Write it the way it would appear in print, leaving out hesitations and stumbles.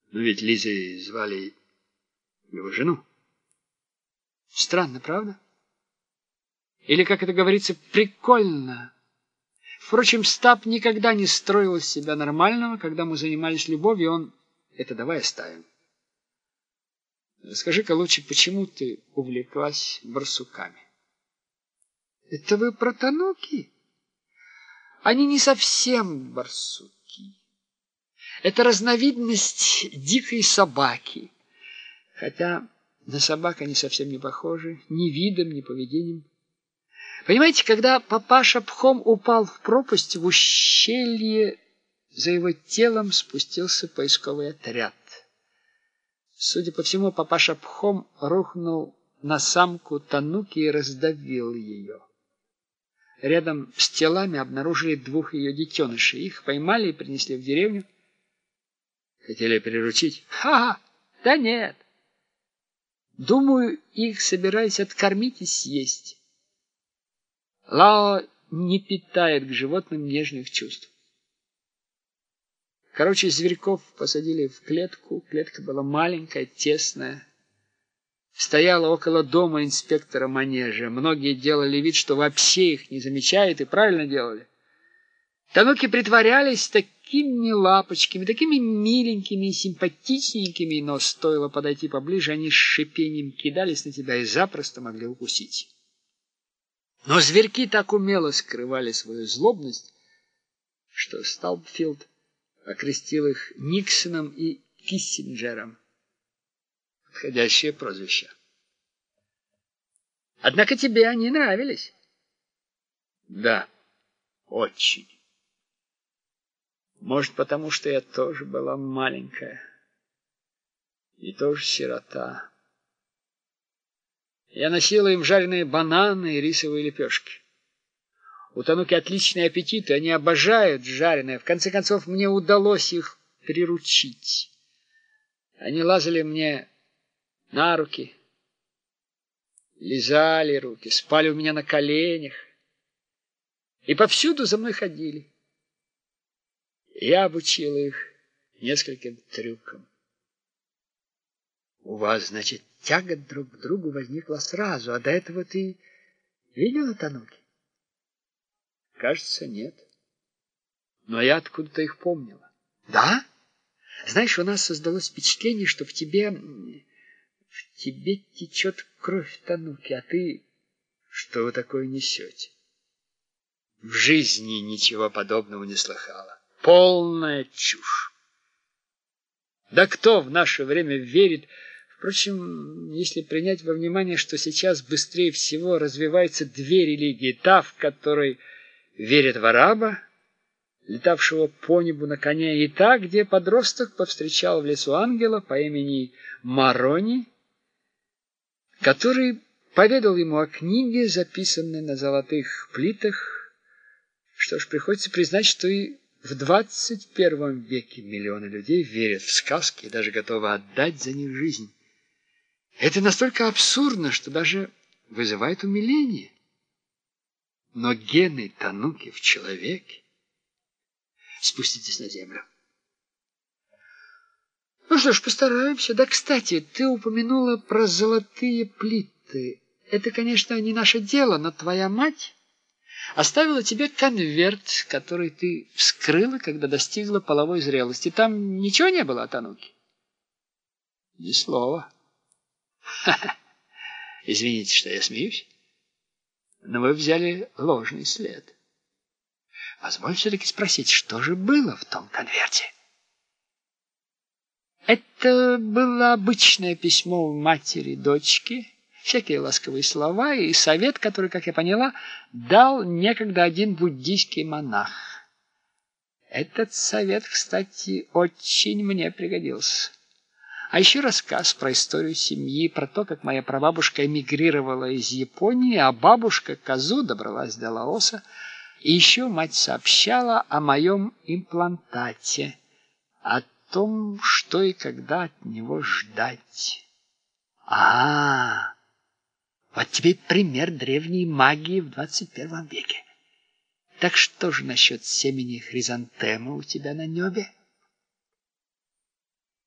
Но ведь Лизой звали его жену. Странно, правда? Или, как это говорится, прикольно. Впрочем, Стаб никогда не строил из себя нормального. Когда мы занимались любовью, он... Это давай оставим. Скажи-ка лучше, почему ты увлеклась барсуками? Это вы про тануки? Они не совсем барсуки. Это разновидность дикой собаки. Хотя на собак они совсем не похожи. Ни видом, ни поведением. Понимаете, когда папаша Пхом упал в пропасть, в ущелье за его телом спустился поисковый отряд. Судя по всему, папаша Пхом рухнул на самку тануки и раздавил ее. Рядом с телами обнаружили 2 ее детенышей. Их поймали и принесли в деревню. Хотели приручить? Ха-ха! Да нет. Думаю, их собирались откормить и съесть. Лао не питает к животным нежных чувств. Короче, зверьков посадили в клетку. Клетка была маленькая, тесная. Стояла около дома инспектора манежа. Многие делали вид, что вообще их не замечают, и правильно делали. Тануки притворялись такими лапочками, такими миленькими и симпатичненькими, но стоило подойти поближе, они с шипением кидались на тебя и запросто могли укусить. Но зверьки так умело скрывали свою злобность, что Сталпфилд окрестил их Никсоном и Киссинджером. Подходящее прозвище. Однако тебе они нравились. Да, очень. Может, потому что я тоже была маленькая. И тоже сирота. Я носила им жареные бананы и рисовые лепешки. У тануки отличный аппетит, и они обожают жареное. В конце концов, мне удалось их приручить. Они лазали мне на руки, лизали руки, спали у меня на коленях и повсюду за мной ходили. Я обучила их нескольким трюкам. У вас, значит, тяга друг к другу возникла сразу, а до этого ты видела тануки? Кажется, нет. Но я откуда-то их помнила. Да? Знаешь, у нас создалось впечатление, что в тебе течет кровь тануки, а ты... Что вы такое несете? В жизни ничего подобного не слыхала. Полная чушь. Да кто в наше время верит... Впрочем, если принять во внимание, что сейчас быстрее всего развиваются 2 религии, та, в которой верят в араба, летавшего по небу на коне, и та, где подросток повстречал в лесу ангела по имени Марони, который поведал ему о книге, записанной на золотых плитах. Что ж, приходится признать, что и в 21 веке миллионы людей верят в сказки и даже готовы отдать за них жизнь. Это настолько абсурдно, что даже вызывает умиление. Но гены тануки в человеке. Спуститесь на землю. Ну что ж, постараемся. Да, кстати, ты упомянула про золотые плиты. Это, конечно, не наше дело, но твоя мать оставила тебе конверт, который ты вскрыла, когда достигла половой зрелости. Там ничего не было о тануке? Ни слова. Ха-ха. Извините, что я смеюсь, но вы взяли ложный след. Позволь все-таки спросить, что же было в том конверте? Это было обычное письмо матери дочке, всякие ласковые слова и совет, который, как я поняла, дал некогда один буддийский монах. Этот совет, кстати, очень мне пригодился. А еще рассказ про историю семьи, про то, как моя прабабушка эмигрировала из Японии, а бабушка Казу добралась до Лаоса. И еще мать сообщала о моем имплантате, о том, что и когда от него ждать. Вот тебе пример древней магии в 21 веке. Так что же насчет семени хризантемы у тебя на небе?